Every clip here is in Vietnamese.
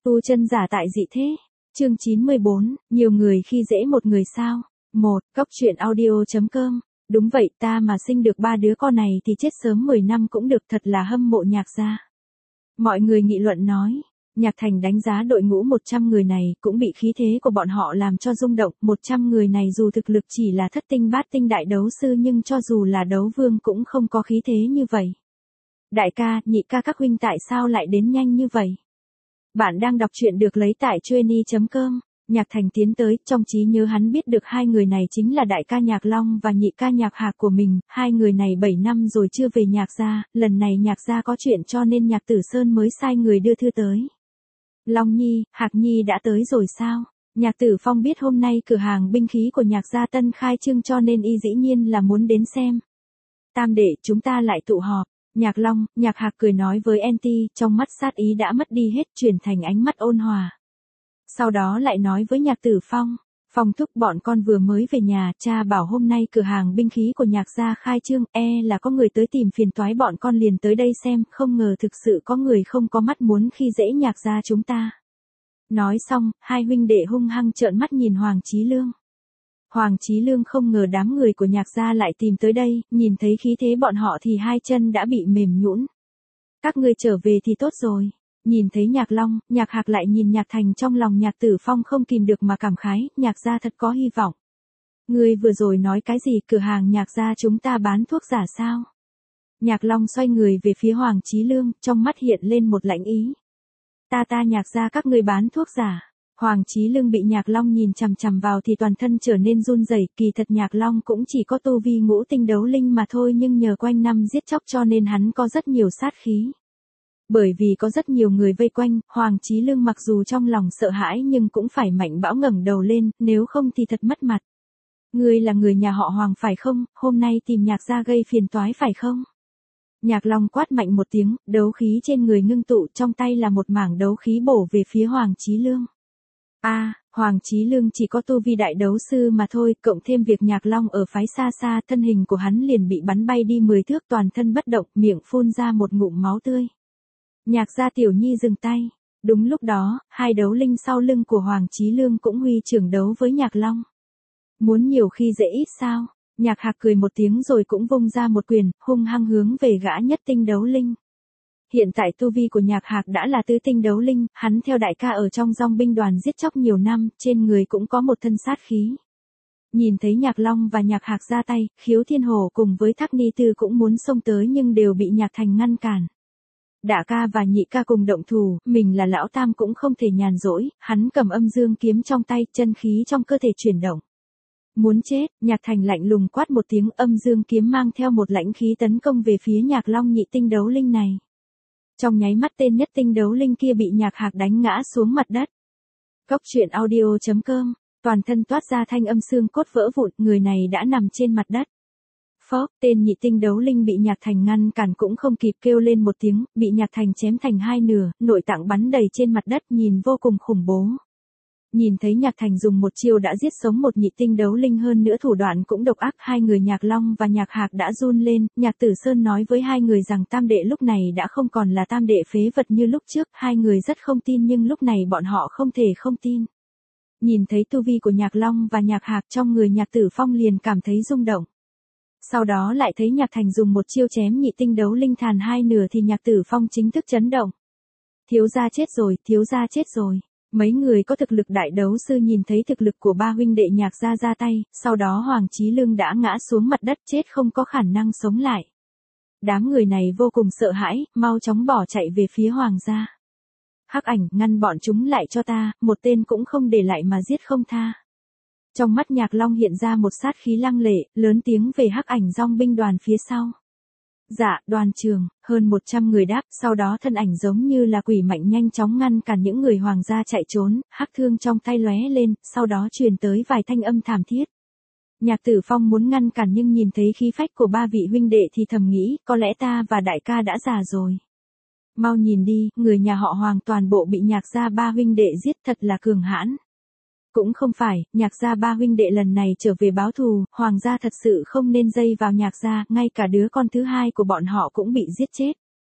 Tu chân giả tại dị thế. Chương 94, nhiều người khi dễ một người sao? 1. Cốc truyện audio.com. Đúng vậy, ta mà sinh được 3 đứa con này thì chết sớm 10 năm cũng được, thật là hâm mộ Nhạc gia. Mọi người nghị luận nói. Nhạc Thành đánh giá đội ngũ 100 người này cũng bị khí thế của bọn họ làm cho rung động. 100 người này dù thực lực chỉ là thất tinh bát tinh đại đấu sư nhưng cho dù là đấu vương cũng không có khí thế như vậy. Đại ca, nhị ca các huynh tại sao lại đến nhanh như vậy? Bạn đang đọc truyện được lấy tại trueni.com. Nhạc Thành tiến tới, trong trí nhớ hắn biết được hai người này chính là đại ca Nhạc Long và nhị ca Nhạc Hạc của mình, hai người này 7 năm rồi chưa về Nhạc gia, lần này Nhạc gia có chuyện cho nên Nhạc Tử Sơn mới sai người đưa thư tới. Long Nhi, Hạc Nhi đã tới rồi sao? Nhạc Tử Phong biết hôm nay cửa hàng binh khí của Nhạc gia tân khai trương cho nên y dĩ nhiên là muốn đến xem. Tam đệ, chúng ta lại tụ họp. Nhạc Long, Nhạc Hạc cười nói với Enti, trong mắt sát ý đã mất đi hết, chuyển thành ánh mắt ôn hòa. Sau đó lại nói với Nhạc Tử Phong, Phong thúc, bọn con vừa mới về nhà, cha bảo hôm nay cửa hàng binh khí của Nhạc gia khai trương, là có người tới tìm phiền toái, bọn con liền tới đây xem, không ngờ thực sự có người không có mắt muốn khi dễ Nhạc gia chúng ta. Nói xong, hai huynh đệ hung hăng trợn mắt nhìn Hoàng Chí Lương. Hoàng Chí Lương không ngờ đám người của Nhạc gia lại tìm tới đây, nhìn thấy khí thế bọn họ thì hai chân đã bị mềm nhũn. Các ngươi trở về thì tốt rồi. Nhìn thấy Nhạc Long, Nhạc Hạc lại nhìn Nhạc Thành, trong lòng Nhạc Tử Phong không kìm được mà cảm khái, Nhạc gia thật có hy vọng. Ngươi vừa rồi nói cái gì, cửa hàng Nhạc gia chúng ta bán thuốc giả sao? Nhạc Long xoay người về phía Hoàng Chí Lương, trong mắt hiện lên một lãnh ý. Ta Nhạc gia các ngươi bán thuốc giả. Hoàng Chí Lương bị Nhạc Long nhìn chằm chằm vào thì toàn thân trở nên run rẩy, kỳ thật Nhạc Long cũng chỉ có tu vi ngũ tinh đấu linh mà thôi nhưng nhờ quanh năm giết chóc cho nên hắn có rất nhiều sát khí. Bởi vì có rất nhiều người vây quanh, Hoàng Chí Lương mặc dù trong lòng sợ hãi nhưng cũng phải mạnh bão ngẩng đầu lên, nếu không thì thật mất mặt. Ngươi là người nhà họ Hoàng phải không, hôm nay tìm Nhạc gia gây phiền toái phải không? Nhạc Long quát mạnh một tiếng, đấu khí trên người ngưng tụ, trong tay là một mảng đấu khí bổ về phía Hoàng Chí Lương. Hoàng Chí Lương chỉ có tu vi đại đấu sư mà thôi, cộng thêm việc Nhạc Long ở phái xa xa, thân hình của hắn liền bị bắn bay đi 10 thước, toàn thân bất động, miệng phun ra một ngụm máu tươi. Nhạc gia tiểu nhi dừng tay. Đúng lúc đó, hai đấu linh sau lưng của Hoàng Chí Lương cũng huy trưởng đấu với Nhạc Long. Muốn nhiều khi dễ ít sao? Nhạc Hạc cười một tiếng rồi cũng vung ra một quyền, hung hăng hướng về gã nhất tinh đấu linh. Hiện tại tu vi của Nhạc Hạc đã là tứ tinh đấu linh, hắn theo đại ca ở trong dòng binh đoàn giết chóc nhiều năm, trên người cũng có một thân sát khí. Nhìn thấy Nhạc Long và Nhạc Hạc ra tay, Khiếu Thiên Hổ cùng với Thác Ni Tư cũng muốn xông tới nhưng đều bị Nhạc Thành ngăn cản. Đại ca và nhị ca cùng động thủ, mình là lão tam cũng không thể nhàn rỗi, hắn cầm âm dương kiếm trong tay, chân khí trong cơ thể chuyển động. Muốn chết, Nhạc Thành lạnh lùng quát một tiếng, âm dương kiếm mang theo một lãnh khí tấn công về phía Nhạc Long nhị tinh đấu linh này. Trong nháy mắt tên nhất tinh đấu linh kia bị Nhạc Hạc đánh ngã xuống mặt đất. Cốc truyện audio.com, toàn thân toát ra thanh âm xương cốt vỡ vụn, người này đã nằm trên mặt đất. Phốc, tên nhị tinh đấu linh bị Nhạc Thành ngăn cản cũng không kịp kêu lên một tiếng, bị Nhạc Thành chém thành hai nửa, nội tạng bắn đầy trên mặt đất, nhìn vô cùng khủng bố. Nhìn thấy Nhạc Thành dùng một chiêu đã giết sống một nhị tinh đấu linh, hơn nữa thủ đoạn cũng độc ác, hai người Nhạc Long và Nhạc Hạc đã run lên. Nhạc Tử Sơn nói với hai người rằng tam đệ lúc này đã không còn là tam đệ phế vật như lúc trước, hai người rất không tin nhưng lúc này bọn họ không thể không tin. Nhìn thấy tu vi của Nhạc Long và Nhạc Hạc, trong người Nhạc Tử Phong liền cảm thấy rung động. Sau đó lại thấy Nhạc Thành dùng một chiêu chém nhị tinh đấu linh thàn hai nửa thì Nhạc Tử Phong chính thức chấn động. Thiếu gia chết rồi, thiếu gia chết rồi. Mấy người có thực lực đại đấu sư nhìn thấy thực lực của ba huynh đệ Nhạc gia ra tay, sau đó Hoàng Chí Lương đã ngã xuống mặt đất chết không có khả năng sống lại. Đám người này vô cùng sợ hãi, mau chóng bỏ chạy về phía Hoàng gia. Hắc Ảnh, ngăn bọn chúng lại cho ta, một tên cũng không để lại mà giết không tha. Trong mắt Nhạc Long hiện ra một sát khí lăng lệ, lớn tiếng về Hắc Ảnh dòng binh đoàn phía sau. Dạ, đoàn trường, hơn 100 người đáp, sau đó thân ảnh giống như là quỷ mạnh nhanh chóng ngăn cản những người Hoàng gia chạy trốn, hắc thương trong tay lóe lên, sau đó truyền tới vài thanh âm thảm thiết. Nhạc Tử Phong muốn ngăn cản nhưng nhìn thấy khí phách của ba vị huynh đệ thì thầm nghĩ, có lẽ ta và đại ca đã già rồi. Mau nhìn đi, người nhà họ Hoàng toàn bộ bị Nhạc gia ba huynh đệ giết, thật là cường hãn. Cũng không phải, Nhạc gia ba huynh đệ lần này trở về báo thù, Hoàng gia thật sự không nên dây vào Nhạc gia, ngay cả đứa con thứ hai của bọn họ cũng bị giết chết.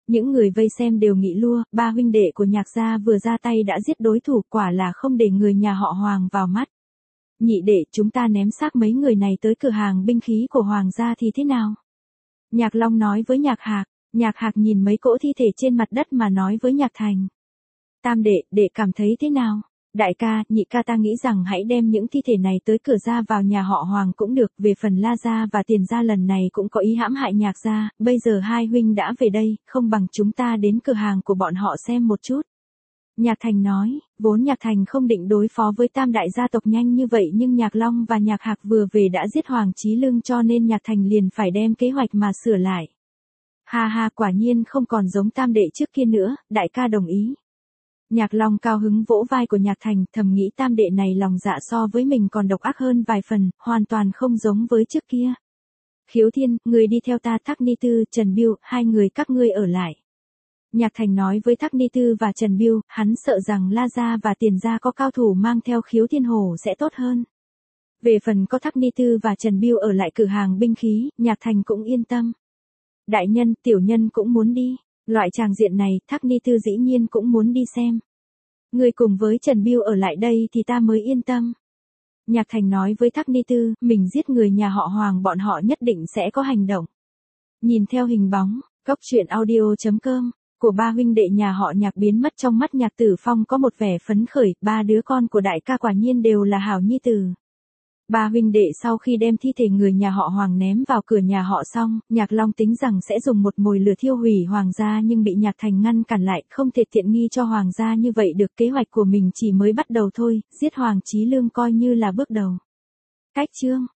Những người vây xem đều nghị lua, ba huynh đệ của Nhạc gia vừa ra tay đã giết đối thủ, quả là không để người nhà họ Hoàng vào mắt. Nhị đệ, chúng ta ném xác mấy người này tới cửa hàng binh khí của Hoàng gia thì thế nào? Nhạc Long nói với Nhạc Hạc. Nhạc Hạc nhìn mấy cỗ thi thể trên mặt đất mà nói với Nhạc Thành. Tam đệ, đệ cảm thấy thế nào? Đại ca, nhị ca, ta nghĩ rằng hãy đem những thi thể này tới cửa ra vào nhà họ Hoàng cũng được, về phần La gia và Tiền gia lần này cũng có ý hãm hại Nhạc gia, bây giờ hai huynh đã về đây, không bằng chúng ta đến cửa hàng của bọn họ xem một chút. Nhạc Thành nói, vốn Nhạc Thành không định đối phó với tam đại gia tộc nhanh như vậy, nhưng Nhạc Long và Nhạc Hạc vừa về đã giết Hoàng Chí Lương, cho nên Nhạc Thành liền phải đem kế hoạch mà sửa lại. Ha ha, quả nhiên không còn giống tam đệ trước kia nữa, đại ca đồng ý. Nhạc Long cao hứng vỗ vai của Nhạc Thành, thầm nghĩ tam đệ này lòng dạ so với mình còn độc ác hơn vài phần, hoàn toàn không giống với trước kia. Khiếu Thiên, người đi theo ta. Thác Ni Tư, Trần Biêu, hai người các ngươi ở lại. Nhạc Thành nói với Thác Ni Tư và Trần Biêu, hắn sợ rằng La gia và Tiền gia có cao thủ mang theo Khiếu Thiên Hổ sẽ tốt hơn. Về phần có Thác Ni Tư và Trần Biêu ở lại cửa hàng binh khí, Nhạc Thành cũng yên tâm. Đại nhân, tiểu nhân cũng muốn đi. Loại tràng diện này, Thác Ni Tư dĩ nhiên cũng muốn đi xem. Người cùng với Trần Biêu ở lại đây thì ta mới yên tâm. Nhạc Thành nói với Thác Ni Tư, mình giết người nhà họ Hoàng, bọn họ nhất định sẽ có hành động. Nhìn theo hình bóng, cốc truyện audio.com của ba huynh đệ nhà họ Nhạc biến mất trong mắt Nhạc Tử Phong có một vẻ phấn khởi, ba đứa con của đại ca quả nhiên đều là hảo nhi tử. Ba huynh đệ sau khi đem thi thể người nhà họ Hoàng ném vào cửa nhà họ xong, Nhạc Long tính rằng sẽ dùng một mồi lửa thiêu hủy Hoàng gia, nhưng bị Nhạc Thành ngăn cản lại, không thể tiện nghi cho Hoàng gia như vậy được, kế hoạch của mình chỉ mới bắt đầu thôi, giết Hoàng Chí Lương coi như là bước đầu. Cách chương